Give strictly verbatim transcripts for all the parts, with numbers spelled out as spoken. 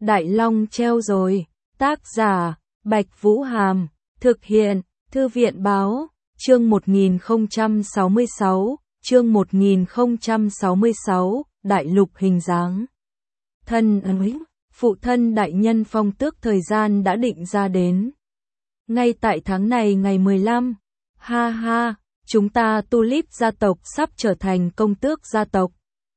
Đại Long treo rồi. Tác giả, Bạch Vũ Hàm. Thực hiện, Thư viện Báo. Chương một nghìn không trăm sáu mươi sáu. Chương một nghìn không trăm sáu mươi sáu. Đại lục hình dáng. Thân ấn, phụ thân đại nhân phong tước thời gian đã định ra đến. Ngay tại tháng này ngày mười lăm. Ha ha, chúng ta Tulip gia tộc sắp trở thành công tước gia tộc.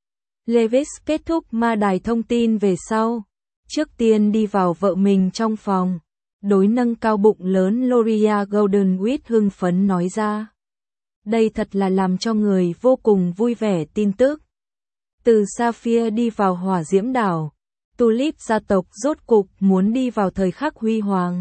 Levis kết thúc ma đài thông tin về sau. Trước tiên đi vào vợ mình trong phòng. Đối nâng cao bụng lớn Loria Goldenwich hưng phấn nói ra. Đây thật là làm cho người vô cùng vui vẻ tin tức. Từ Sapphire đi vào hỏa diễm đảo. Tulip gia tộc rốt cục muốn đi vào thời khắc huy hoàng.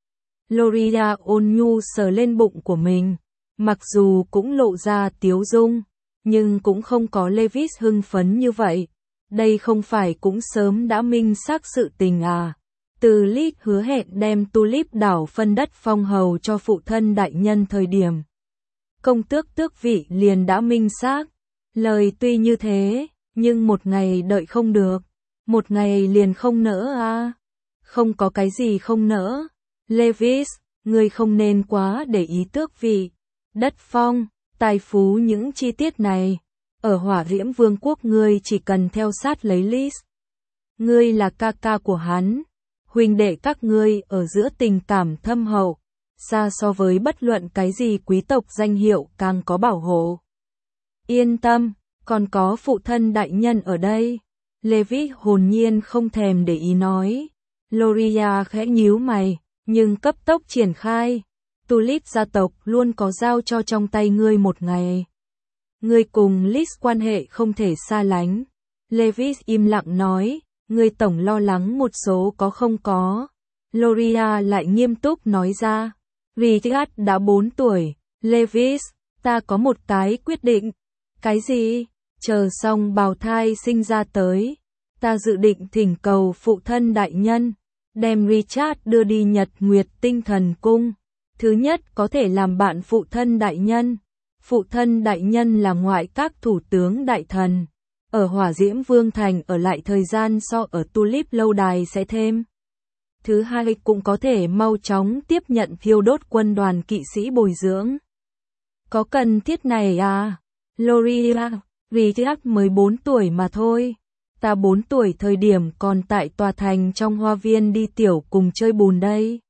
Loria ôn nhu sờ lên bụng của mình. Mặc dù cũng lộ ra tiếu dung, nhưng cũng không có Levis hưng phấn như vậy. Đây không phải cũng sớm đã minh xác sự tình à. Từ Lit hứa hẹn đem Tulip đảo phân đất phong hầu cho phụ thân đại nhân thời điểm. Công tước tước vị liền đã minh xác. Lời tuy như thế, nhưng một ngày đợi không được. Một ngày liền không nỡ à. Không có cái gì không nỡ. Levis, ngươi không nên quá để ý tước vị, đất phong, tài phú những chi tiết này. Ở hỏa diễm vương quốc ngươi chỉ cần theo sát lấy Lis. Ngươi là ca ca của hắn. Huynh đệ các ngươi ở giữa tình cảm thâm hậu. Xa so với bất luận cái gì quý tộc danh hiệu càng có bảo hộ. Yên tâm, còn có phụ thân đại nhân ở đây. Levis hồn nhiên không thèm để ý nói. Loria khẽ nhíu mày, nhưng cấp tốc triển khai. Tulip gia tộc luôn có giao cho trong tay ngươi một ngày. Ngươi cùng Lis quan hệ không thể xa lánh. Levis im lặng nói, ngươi tổng lo lắng một số có không có. Loria lại nghiêm túc nói ra. Richard đã bốn tuổi. Levis, ta có một cái quyết định. Cái gì? Chờ xong bào thai sinh ra tới. Ta dự định thỉnh cầu phụ thân đại nhân. Đem Richard đưa đi Nhật Nguyệt Tinh Thần Cung. Thứ nhất có thể làm bạn phụ thân đại nhân. Phụ thân đại nhân là ngoại các thủ tướng đại thần. Ở hỏa diễm vương thành ở lại thời gian so ở Tulip lâu đài sẽ thêm. Thứ hai cũng có thể mau chóng tiếp nhận thiêu đốt quân đoàn kỵ sĩ bồi dưỡng. Có cần thiết này à? Loria, Richard mới bốn tuổi mà thôi. Ta bốn tuổi thời điểm còn tại tòa thành trong hoa viên đi tiểu cùng chơi bùn đây.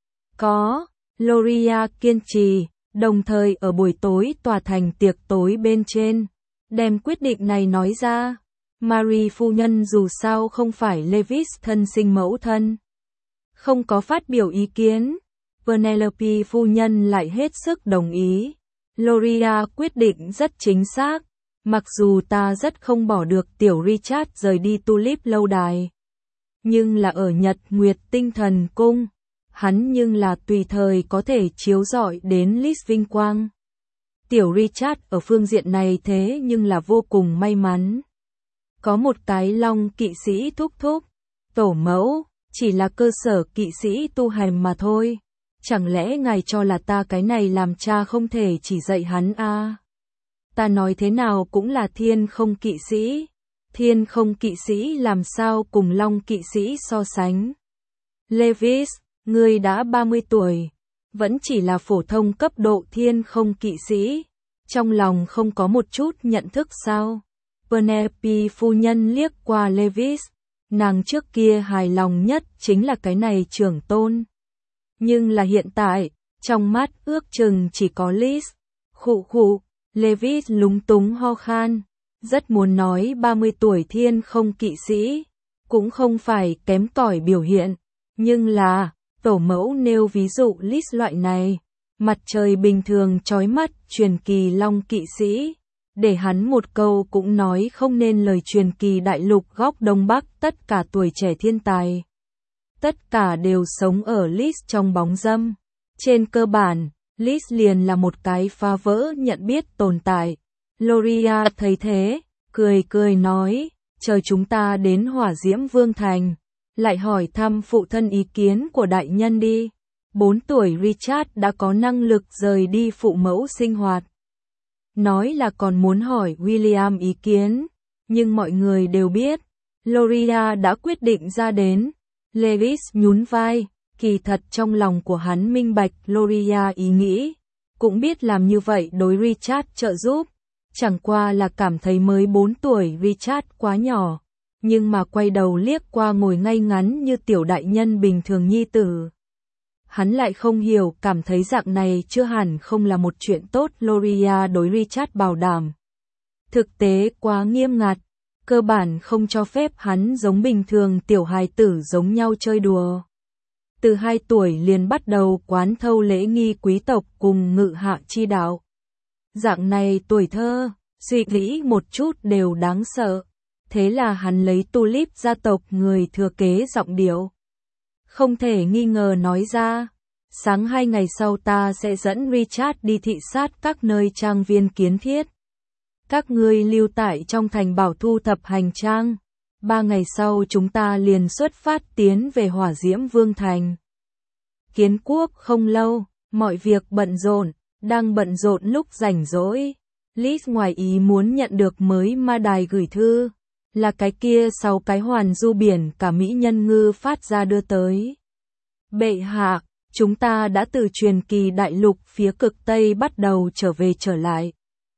Có, Loria kiên trì, đồng thời ở buổi tối tòa thành tiệc tối bên trên, đem quyết định này nói ra. Marie phu nhân dù sao không phải Levis thân sinh mẫu thân. Không có phát biểu ý kiến. Penelope phu nhân lại hết sức đồng ý. Loria quyết định rất chính xác. Mặc dù ta rất không bỏ được tiểu Richard rời đi Tulip lâu đài. Nhưng là ở Nhật Nguyệt Tinh Thần Cung. Hắn nhưng là tùy thời có thể chiếu rọi đến Lis vinh quang. Tiểu Richard ở phương diện này thế nhưng là vô cùng may mắn. Có một cái long kỵ sĩ thúc thúc. Tổ mẫu, chỉ là cơ sở kỵ sĩ tu hành mà thôi. Chẳng lẽ ngài cho là ta cái này làm cha không thể chỉ dạy hắn à? Ta nói thế nào cũng là thiên không kỵ sĩ. Thiên không kỵ sĩ làm sao cùng long kỵ sĩ so sánh. Levis, ngươi đã ba mươi tuổi. Vẫn chỉ là phổ thông cấp độ thiên không kỵ sĩ. Trong lòng không có một chút nhận thức sao. Penelope phu nhân liếc qua Levis. Nàng trước kia hài lòng nhất chính là cái này trưởng tôn. Nhưng là hiện tại, trong mắt ước chừng chỉ có Lis. Khụ khụ. Levis lúng túng ho khan, rất muốn nói ba mươi tuổi thiên không kỵ sĩ, cũng không phải kém cỏi biểu hiện, nhưng là, tổ mẫu nêu ví dụ Lis loại này, mặt trời bình thường chói mắt truyền kỳ long kỵ sĩ, để hắn một câu cũng nói không nên lời truyền kỳ đại lục góc Đông Bắc tất cả tuổi trẻ thiên tài. Tất cả đều sống ở Lis trong bóng dâm, trên cơ bản. Lis liền là một cái phá vỡ nhận biết tồn tại. Loria thấy thế, cười cười nói, chờ chúng ta đến hỏa diễm vương thành, lại hỏi thăm phụ thân ý kiến của đại nhân đi. Bốn tuổi Richard đã có năng lực rời đi phụ mẫu sinh hoạt. Nói là còn muốn hỏi William ý kiến, nhưng mọi người đều biết, Loria đã quyết định ra đến, Lewis nhún vai, kỳ thật trong lòng của hắn minh bạch Gloria ý nghĩ, cũng biết làm như vậy đối Richard trợ giúp, chẳng qua là cảm thấy mới bốn tuổi Richard quá nhỏ, nhưng mà quay đầu liếc qua ngồi ngay ngắn như tiểu đại nhân bình thường nhi tử. Hắn lại không hiểu, cảm thấy dạng này chưa hẳn không là một chuyện tốt. Gloria đối Richard bảo đảm. Thực tế quá nghiêm ngặt, cơ bản không cho phép hắn giống bình thường tiểu hài tử giống nhau chơi đùa. Từ hai tuổi liền bắt đầu quán thâu lễ nghi quý tộc cùng ngự hạ chi đạo. Dạng này tuổi thơ, suy nghĩ một chút đều đáng sợ. Thế là hắn lấy Tulip gia tộc người thừa kế giọng điệu. Không thể nghi ngờ nói ra, sáng hai ngày sau ta sẽ dẫn Richard đi thị sát các nơi trang viên kiến thiết. Các ngươi lưu tại trong thành bảo thu thập hành trang. Ba ngày sau chúng ta liền xuất phát tiến về Hỏa Diễm Vương Thành. Kiến quốc không lâu, mọi việc bận rộn, đang bận rộn lúc rảnh rỗi. Liz ngoài ý muốn nhận được mới ma đài gửi thư, là cái kia sáu cái hoàn du biển cả mỹ nhân ngư phát ra đưa tới. Bệ hạ, chúng ta đã từ truyền kỳ đại lục phía cực Tây bắt đầu trở về trở lại.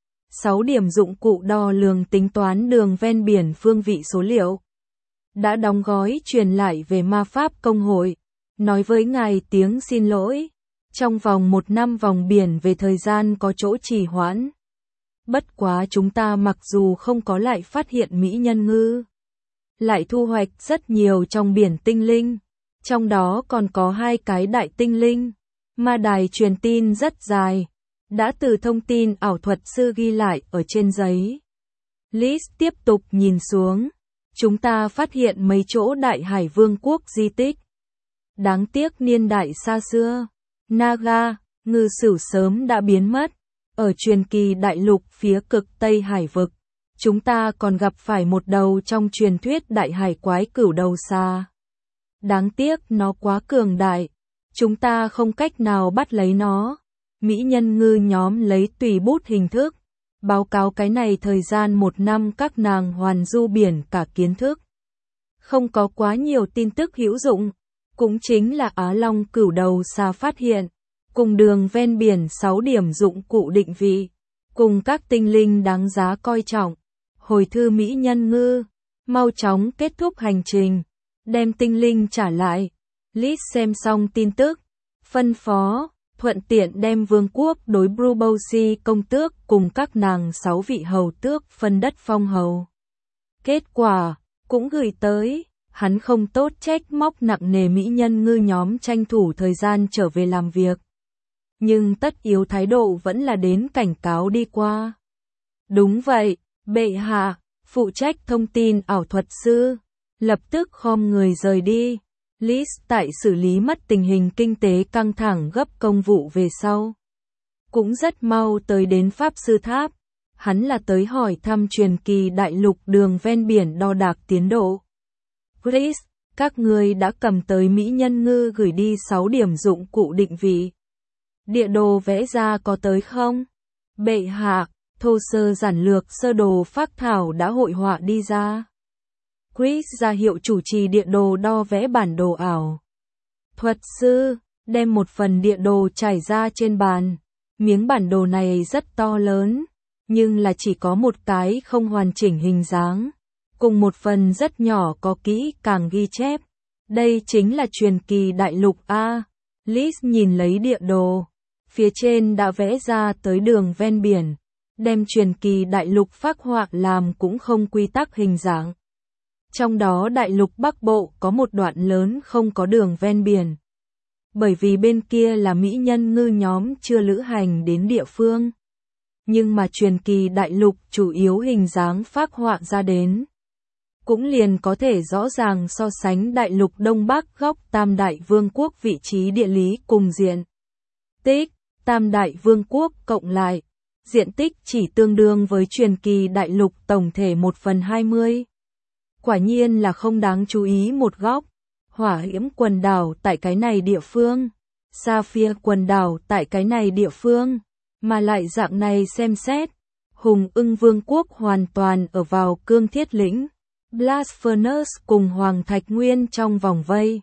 Sáu điểm dụng cụ đo lường tính toán đường ven biển phương vị số liệu. Đã đóng gói truyền lại về ma pháp công hội. Nói với ngài tiếng xin lỗi. Trong vòng một năm vòng biển về thời gian có chỗ trì hoãn. Bất quá chúng ta mặc dù không có lại phát hiện mỹ nhân ngư, lại thu hoạch rất nhiều trong biển tinh linh. Trong đó còn có hai cái đại tinh linh. Ma đài truyền tin rất dài, đã từ thông tin ảo thuật sư ghi lại ở trên giấy. Liz tiếp tục nhìn xuống. Chúng ta phát hiện mấy chỗ đại hải vương quốc di tích. Đáng tiếc niên đại xa xưa, Naga, ngư sử sớm đã biến mất. Ở truyền kỳ đại lục phía cực Tây hải vực, chúng ta còn gặp phải một đầu trong truyền thuyết đại hải quái cửu đầu xa. Đáng tiếc nó quá cường đại, chúng ta không cách nào bắt lấy nó. Mỹ nhân ngư nhóm lấy tùy bút hình thức, báo cáo cái này thời gian một năm các nàng hoàn du biển cả kiến thức. Không có quá nhiều tin tức hữu dụng, cũng chính là Á Long cửu đầu xa phát hiện, cùng đường ven biển sáu điểm dụng cụ định vị, cùng các tinh linh đáng giá coi trọng. Hồi thư mỹ nhân ngư, mau chóng kết thúc hành trình, đem tinh linh trả lại. Liz xem xong tin tức, phân phó, thuận tiện đem vương quốc đối Brubousi công tước cùng các nàng sáu vị hầu tước phân đất phong hầu. Kết quả, cũng gửi tới, hắn không tốt trách móc nặng nề mỹ nhân ngư nhóm tranh thủ thời gian trở về làm việc. Nhưng tất yếu thái độ vẫn là đến cảnh cáo đi qua. Đúng vậy, bệ hạ, phụ trách thông tin ảo thuật sư, lập tức khom người rời đi. Liz tại xử lý mất tình hình kinh tế căng thẳng gấp công vụ về sau. Cũng rất mau tới đến Pháp Sư Tháp. Hắn là tới hỏi thăm truyền kỳ đại lục đường ven biển đo đạc tiến độ. Chris, các ngươi đã cầm tới mỹ nhân ngư gửi đi sáu điểm dụng cụ định vị. Địa đồ vẽ ra có tới không? Bệ hạ, thô sơ giản lược sơ đồ phác thảo đã hội họa đi ra. Chris ra hiệu chủ trì địa đồ đo vẽ bản đồ ảo. Thuật sư, đem một phần địa đồ trải ra trên bàn. Miếng bản đồ này rất to lớn, nhưng là chỉ có một cái không hoàn chỉnh hình dáng. Cùng một phần rất nhỏ có kỹ càng ghi chép. Đây chính là truyền kỳ đại lục A. Liz nhìn lấy địa đồ. Phía trên đã vẽ ra tới đường ven biển. Đem truyền kỳ đại lục phác họa làm cũng không quy tắc hình dạng. Trong đó đại lục Bắc Bộ có một đoạn lớn không có đường ven biển. Bởi vì bên kia là mỹ nhân ngư nhóm chưa lữ hành đến địa phương. Nhưng mà truyền kỳ đại lục chủ yếu hình dáng phác họa ra đến. Cũng liền có thể rõ ràng so sánh đại lục Đông Bắc góc Tam Đại Vương quốc vị trí địa lý cùng diện tích. Tam Đại Vương quốc cộng lại, diện tích chỉ tương đương với truyền kỳ đại lục tổng thể một phần hai mươi. Quả nhiên là không đáng chú ý một góc. Hỏa Hiểm quần đảo tại cái này địa phương, Sapphire quần đảo tại cái này địa phương, mà lại dạng này xem xét, Hùng Ưng Vương quốc hoàn toàn ở vào Cương Thiết Lĩnh, Blast Furnace cùng Hoàng Thạch Nguyên trong vòng vây.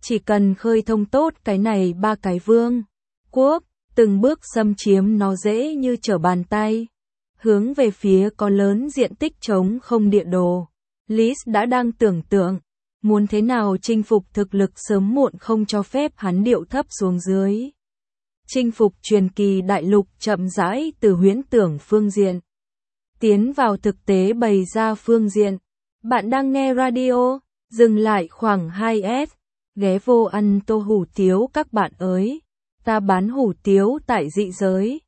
Chỉ cần khơi thông tốt cái này ba cái vương quốc, từng bước xâm chiếm nó dễ như trở bàn tay. Hướng về phía có lớn diện tích trống không địa đồ, Lis đã đang tưởng tượng, muốn thế nào chinh phục thực lực sớm muộn không cho phép hắn điệu thấp xuống dưới. Chinh phục truyền kỳ đại lục chậm rãi từ huyễn tưởng phương diện, tiến vào thực tế bày ra phương diện. Bạn đang nghe radio, dừng lại khoảng hai S, ghé vô ăn tô hủ tiếu các bạn ơi. Ta bán hủ tiếu tại dị giới.